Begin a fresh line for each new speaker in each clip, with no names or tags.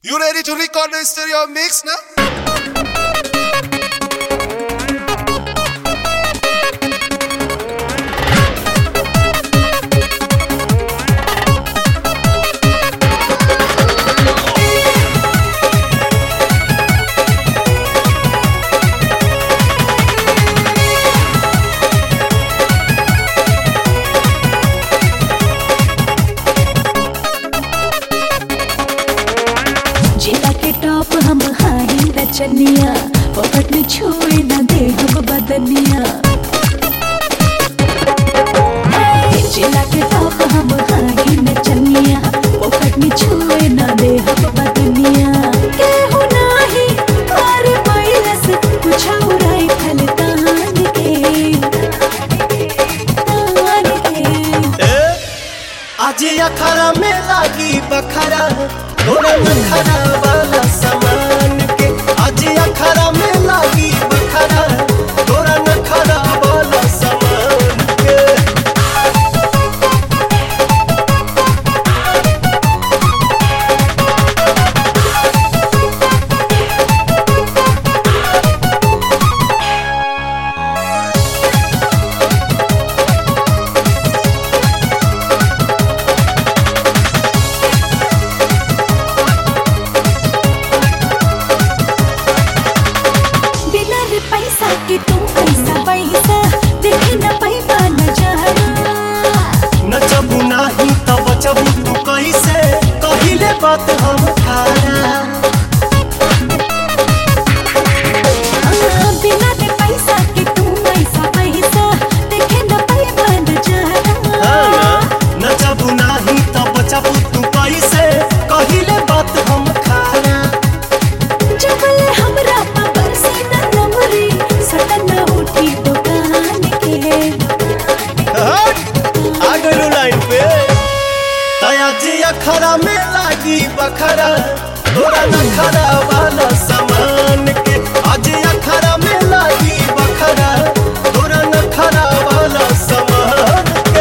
You ready to record the stereo mix now?
Top हम high नचनिया पकड़ में छुए न दे हम बदनिया जिला के टॉप हम हाई नचनिया पकड़ में छुए न दे हम बदनिया के हो नाही मारे पैलस कुछ उड़ाई खल तान के
आज अखाड़ा में लागी बखरा थोड़ा नखरा वाला सामान के आज अखाड़ा में लागी बखरा थोड़ा नखरा वाला सामान के
पैसा के तुम पैसा पैसा देखे न पैसा नजारा
नचबू नाही त बचबू तू कैसे कहिले बात हम खारा
बिना दे पैसा के तुम पैसा पैसा देखे न पैसा नजारा
नचबू नाही त बचबू तू कैसे कहिले बात हम खारा
जबले हमरा पापर से न नमरी सटन उठी दुकान के
आगलू लाइन पे तया जी अखरा में लागी बखरा थोड़ा नखरा वाला सामान के आज अखरा में लागी बखरा थोड़ा नखरा वाला सामान के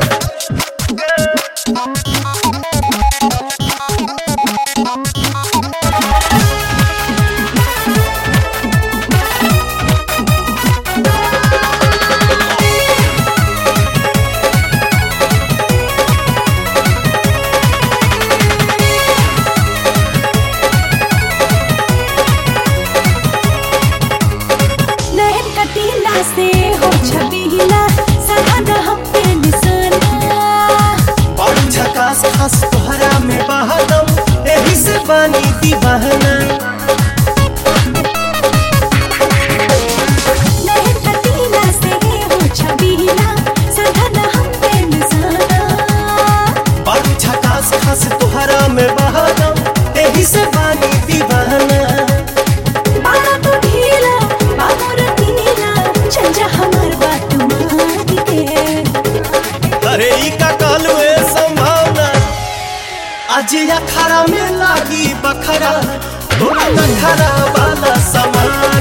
कटीला से हो छबीला सदा हम पे निशाना
बड़ी झकास खास तोहरा में बहदम एही से बानी दीवाना
नहर कटीला से हो छबीला सदा हम पे निशाना
बड़ी झकास खास तोहरा में बहदम एही से बानी दीवाना अरे ई का कहलू ए संभावना आज अखाड़ा में लागी बखरा थोड़ा नखरा वाला सामान